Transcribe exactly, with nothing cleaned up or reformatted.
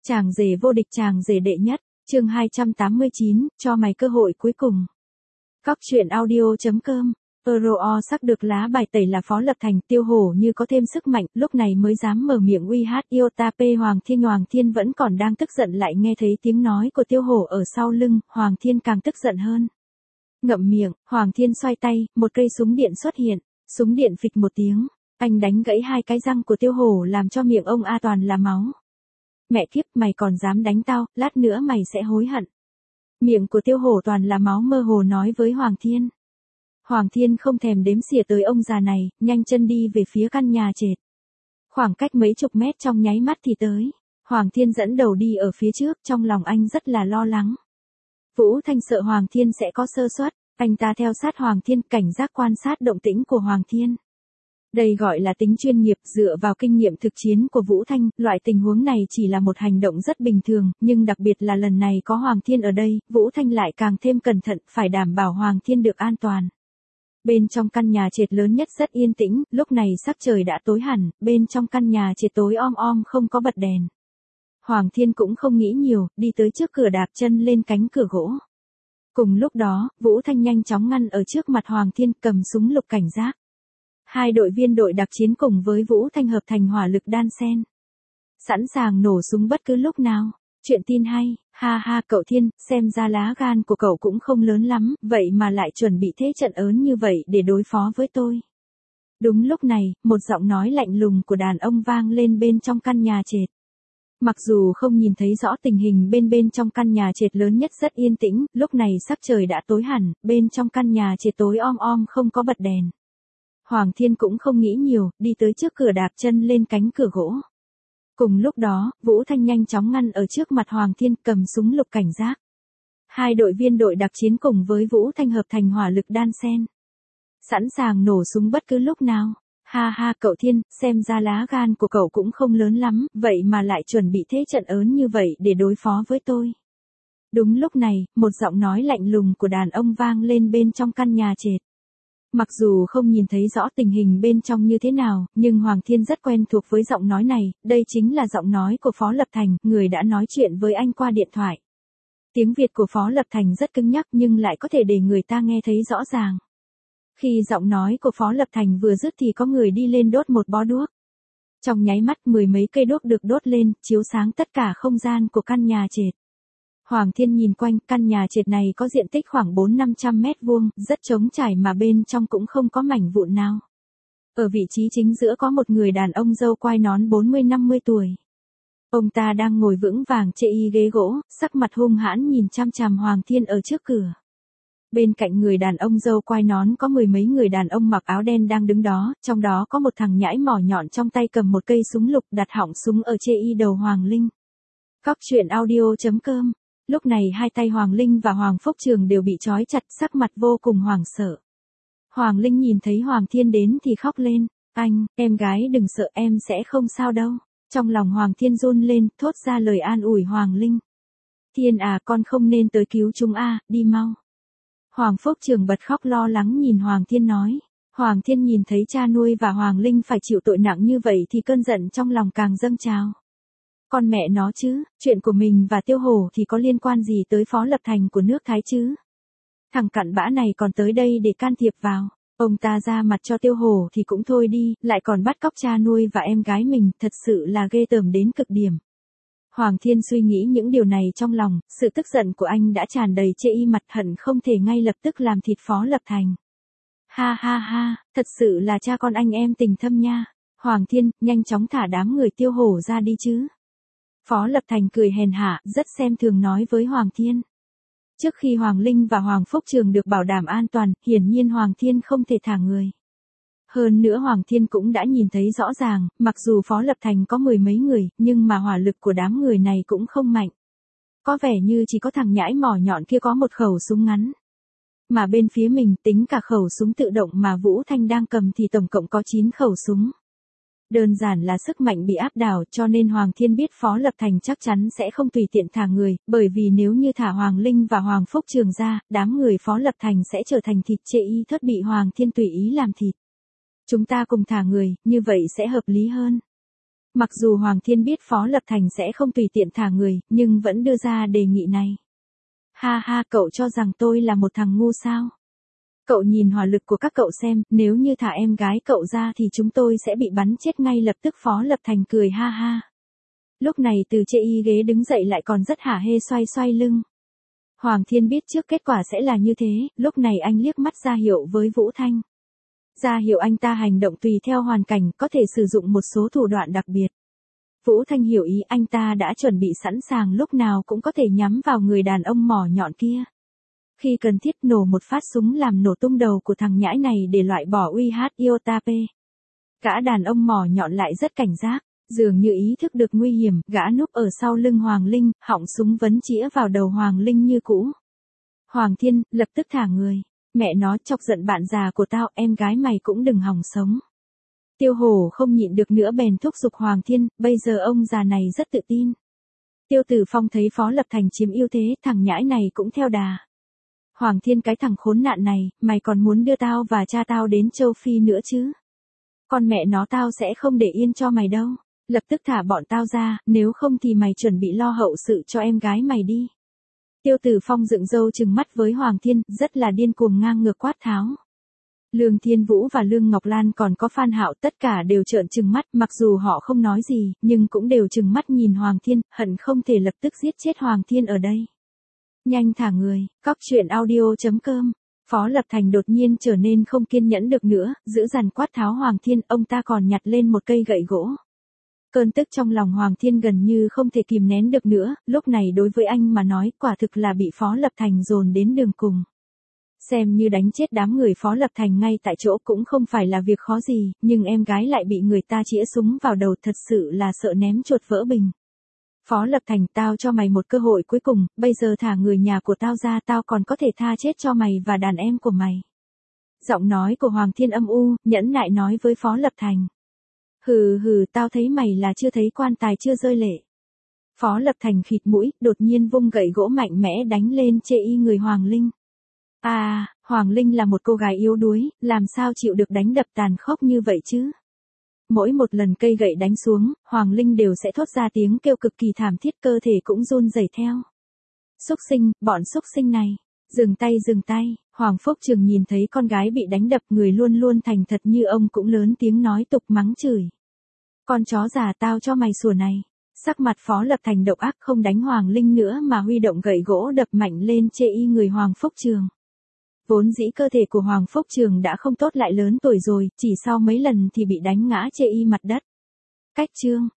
Chàng rể vô địch, chàng rể đệ nhất, chương hai trăm tám mươi chín, cho mày cơ hội cuối cùng. Cóc truyện audio.com, Euro sắc được lá bài tẩy là Phó Lập Thành, Tiêu Hổ như có thêm sức mạnh, lúc này mới dám mở miệng uy hát Iota P. Hoàng Thiên. Hoàng Thiên vẫn còn đang tức giận lại nghe thấy tiếng nói của Tiêu Hổ ở sau lưng, Hoàng Thiên càng tức giận hơn. Ngậm miệng, Hoàng Thiên xoay tay, một cây súng điện xuất hiện, súng điện phịch một tiếng, anh đánh gãy hai cái răng của Tiêu Hổ làm cho miệng ông A toàn là máu. Mẹ kiếp, mày còn dám đánh tao, lát nữa mày sẽ hối hận. Miệng của Tiêu Hổ toàn là máu mơ hồ nói với Hoàng Thiên. Hoàng Thiên không thèm đếm xỉa tới ông già này, nhanh chân đi về phía căn nhà trệt. Khoảng cách mấy chục mét trong nháy mắt thì tới. Hoàng Thiên dẫn đầu đi ở phía trước, trong lòng anh rất là lo lắng. Vũ Thanh sợ Hoàng Thiên sẽ có sơ suất, anh ta theo sát Hoàng Thiên, cảnh giác quan sát động tĩnh của Hoàng Thiên. Đây gọi là tính chuyên nghiệp, dựa vào kinh nghiệm thực chiến của Vũ Thanh, loại tình huống này chỉ là một hành động rất bình thường, nhưng đặc biệt là lần này có Hoàng Thiên ở đây, Vũ Thanh lại càng thêm cẩn thận, phải đảm bảo Hoàng Thiên được an toàn. Bên trong căn nhà trệt lớn nhất rất yên tĩnh, lúc này sắc trời đã tối hẳn, bên trong căn nhà trệt tối om om không có bật đèn. Hoàng Thiên cũng không nghĩ nhiều, đi tới trước cửa đạp chân lên cánh cửa gỗ. Cùng lúc đó, Vũ Thanh nhanh chóng ngăn ở trước mặt Hoàng Thiên, cầm súng lục cảnh giác. Hai đội viên đội đặc chiến cùng với Vũ Thanh hợp thành hỏa lực đan xen. Sẵn sàng nổ súng bất cứ lúc nào. Chuyện tin hay, ha ha cậu Thiên, xem ra lá gan của cậu cũng không lớn lắm, vậy mà lại chuẩn bị thế trận ớn như vậy để đối phó với tôi. Đúng lúc này, một giọng nói lạnh lùng của đàn ông vang lên bên trong căn nhà trệt. Mặc dù không nhìn thấy rõ tình hình bên bên trong căn nhà trệt lớn nhất rất yên tĩnh, lúc này sắc trời đã tối hẳn, bên trong căn nhà trệt tối om om không có bật đèn. Hoàng Thiên cũng không nghĩ nhiều, đi tới trước cửa đạp chân lên cánh cửa gỗ. Cùng lúc đó, Vũ Thanh nhanh chóng ngăn ở trước mặt Hoàng Thiên, cầm súng lục cảnh giác. Hai đội viên đội đặc chiến cùng với Vũ Thanh hợp thành hỏa lực đan xen. Sẵn sàng nổ súng bất cứ lúc nào. Ha ha cậu Thiên, xem ra lá gan của cậu cũng không lớn lắm, vậy mà lại chuẩn bị thế trận ớn như vậy để đối phó với tôi. Đúng lúc này, một giọng nói lạnh lùng của đàn ông vang lên bên trong căn nhà trệt. Mặc dù không nhìn thấy rõ tình hình bên trong như thế nào, nhưng Hoàng Thiên rất quen thuộc với giọng nói này, đây chính là giọng nói của Phó Lập Thành, người đã nói chuyện với anh qua điện thoại. Tiếng Việt của Phó Lập Thành rất cứng nhắc nhưng lại có thể để người ta nghe thấy rõ ràng. Khi giọng nói của Phó Lập Thành vừa dứt thì có người đi lên đốt một bó đuốc. Trong nháy mắt mười mấy cây đuốc được đốt lên, chiếu sáng tất cả không gian của căn nhà trệt. Hoàng Thiên nhìn quanh, căn nhà trệt này có diện tích khoảng bốn năm trăm mét vuông, rất trống trải mà bên trong cũng không có mảnh vụn nào. Ở vị trí chính giữa có một người đàn ông râu quai nón bốn mươi năm mươi tuổi. Ông ta đang ngồi vững vàng trên y ghế gỗ, sắc mặt hung hãn nhìn chăm chằm Hoàng Thiên ở trước cửa. Bên cạnh người đàn ông râu quai nón có mười mấy người đàn ông mặc áo đen đang đứng đó, trong đó có một thằng nhãi mỏ nhọn trong tay cầm một cây súng lục đặt họng súng ở trên y đầu Hoàng Linh. Cóc truyện audio.com. Lúc này hai tay Hoàng Linh và Hoàng Phúc Trường đều bị trói chặt, sắc mặt vô cùng hoảng sợ. Hoàng Linh nhìn thấy Hoàng Thiên đến thì khóc lên, anh, em gái đừng sợ, em sẽ không sao đâu. Trong lòng Hoàng Thiên run lên, thốt ra lời an ủi Hoàng Linh. Thiên à, con không nên tới cứu chúng a, đi mau. Hoàng Phúc Trường bật khóc lo lắng nhìn Hoàng Thiên nói. Hoàng Thiên nhìn thấy cha nuôi và Hoàng Linh phải chịu tội nặng như vậy thì cơn giận trong lòng càng dâng trào. Con mẹ nó chứ, chuyện của mình và Tiêu Hổ thì có liên quan gì tới Phó Lập Thành của nước Thái chứ? Thằng cặn bã này còn tới đây để can thiệp vào. Ông ta ra mặt cho Tiêu Hổ thì cũng thôi đi, lại còn bắt cóc cha nuôi và em gái mình, thật sự là ghê tởm đến cực điểm. Hoàng Thiên suy nghĩ những điều này trong lòng, sự tức giận của anh đã tràn đầy trên y mặt, hận không thể ngay lập tức làm thịt Phó Lập Thành. Ha ha ha, thật sự là cha con anh em tình thâm nha. Hoàng Thiên, nhanh chóng thả đám người Tiêu Hổ ra đi chứ. Phó Lập Thành cười hèn hạ, rất xem thường nói với Hoàng Thiên. Trước khi Hoàng Linh và Hoàng Phúc Trường được bảo đảm an toàn, hiển nhiên Hoàng Thiên không thể thả người. Hơn nữa Hoàng Thiên cũng đã nhìn thấy rõ ràng, mặc dù Phó Lập Thành có mười mấy người, nhưng mà hỏa lực của đám người này cũng không mạnh. Có vẻ như chỉ có thằng nhãi mỏ nhọn kia có một khẩu súng ngắn. Mà bên phía mình tính cả khẩu súng tự động mà Vũ Thanh đang cầm thì tổng cộng có chín khẩu súng. Đơn giản là sức mạnh bị áp đảo, cho nên Hoàng Thiên biết Phó Lập Thành chắc chắn sẽ không tùy tiện thả người, bởi vì nếu như thả Hoàng Linh và Hoàng Phúc Trường ra, đám người Phó Lập Thành sẽ trở thành thịt chê y thất bị Hoàng Thiên tùy ý làm thịt. Chúng ta cùng thả người, như vậy sẽ hợp lý hơn. Mặc dù Hoàng Thiên biết Phó Lập Thành sẽ không tùy tiện thả người, nhưng vẫn đưa ra đề nghị này. Ha ha, cậu cho rằng tôi là một thằng ngu sao? Cậu nhìn hỏa lực của các cậu xem, nếu như thả em gái cậu ra thì chúng tôi sẽ bị bắn chết ngay lập tức. Phó Lập Thành cười ha ha. Lúc này từ trên y ghế đứng dậy lại còn rất hả hê xoay xoay lưng. Hoàng Thiên biết trước kết quả sẽ là như thế, lúc này anh liếc mắt ra hiệu với Vũ Thanh. Ra hiệu anh ta hành động tùy theo hoàn cảnh, có thể sử dụng một số thủ đoạn đặc biệt. Vũ Thanh hiểu ý, anh ta đã chuẩn bị sẵn sàng lúc nào cũng có thể nhắm vào người đàn ông mỏ nhọn kia. Khi cần thiết nổ một phát súng làm nổ tung đầu của thằng nhãi này để loại bỏ uy hát iota P. Gã đàn ông mỏ nhọn lại rất cảnh giác, dường như ý thức được nguy hiểm, gã núp ở sau lưng Hoàng Linh, họng súng vấn chĩa vào đầu Hoàng Linh như cũ. Hoàng Thiên, lập tức thả người. Mẹ nó, chọc giận bạn già của tao, em gái mày cũng đừng hòng sống. Tiêu Hổ không nhịn được nữa bèn thúc giục Hoàng Thiên, bây giờ ông già này rất tự tin. Tiêu Tử Phong thấy Phó Lập Thành chiếm ưu thế, thằng nhãi này cũng theo đà. Hoàng Thiên, cái thằng khốn nạn này, mày còn muốn đưa tao và cha tao đến châu Phi nữa chứ? Con mẹ nó, tao sẽ không để yên cho mày đâu. Lập tức thả bọn tao ra, nếu không thì mày chuẩn bị lo hậu sự cho em gái mày đi. Tiêu Tử Phong dựng râu trừng mắt với Hoàng Thiên, rất là điên cuồng ngang ngược quát tháo. Lương Thiên Vũ và Lương Ngọc Lan còn có Phan Hạo tất cả đều trợn trừng mắt, mặc dù họ không nói gì, nhưng cũng đều trừng mắt nhìn Hoàng Thiên, hận không thể lập tức giết chết Hoàng Thiên ở đây. Nhanh thả người, cóc truyện audio chấm com. Phó Lập Thành đột nhiên trở nên không kiên nhẫn được nữa, giữ dằn quát tháo Hoàng Thiên, ông ta còn nhặt lên một cây gậy gỗ. Cơn tức trong lòng Hoàng Thiên gần như không thể kìm nén được nữa, lúc này đối với anh mà nói quả thực là bị Phó Lập Thành dồn đến đường cùng. Xem như đánh chết đám người Phó Lập Thành ngay tại chỗ cũng không phải là việc khó gì, nhưng em gái lại bị người ta chĩa súng vào đầu, thật sự là sợ ném chuột vỡ bình. Phó Lập Thành, tao cho mày một cơ hội cuối cùng, bây giờ thả người nhà của tao ra, tao còn có thể tha chết cho mày và đàn em của mày. Giọng nói của Hoàng Thiên âm u, nhẫn nại nói với Phó Lập Thành. Hừ hừ, tao thấy mày là chưa thấy quan tài chưa rơi lệ. Phó Lập Thành khịt mũi, đột nhiên vung gậy gỗ mạnh mẽ đánh lên chê y người Hoàng Linh. À, Hoàng Linh là một cô gái yếu đuối, làm sao chịu được đánh đập tàn khốc như vậy chứ? Mỗi một lần cây gậy đánh xuống, Hoàng Linh đều sẽ thốt ra tiếng kêu cực kỳ thảm thiết, cơ thể cũng run rẩy theo. Xúc sinh, bọn xúc sinh này. Dừng tay dừng tay, Hoàng Phúc Trường nhìn thấy con gái bị đánh đập, người luôn luôn thành thật như ông cũng lớn tiếng nói tục mắng chửi. Con chó già, tao cho mày sủa này. Sắc mặt Phó Lập Thành độc ác, không đánh Hoàng Linh nữa mà huy động gậy gỗ đập mạnh lên chê y người Hoàng Phúc Trường. Vốn dĩ cơ thể của Hoàng Phúc Trường đã không tốt, lại lớn tuổi rồi, chỉ sau mấy lần thì bị đánh ngã chê y mặt đất. Cách chương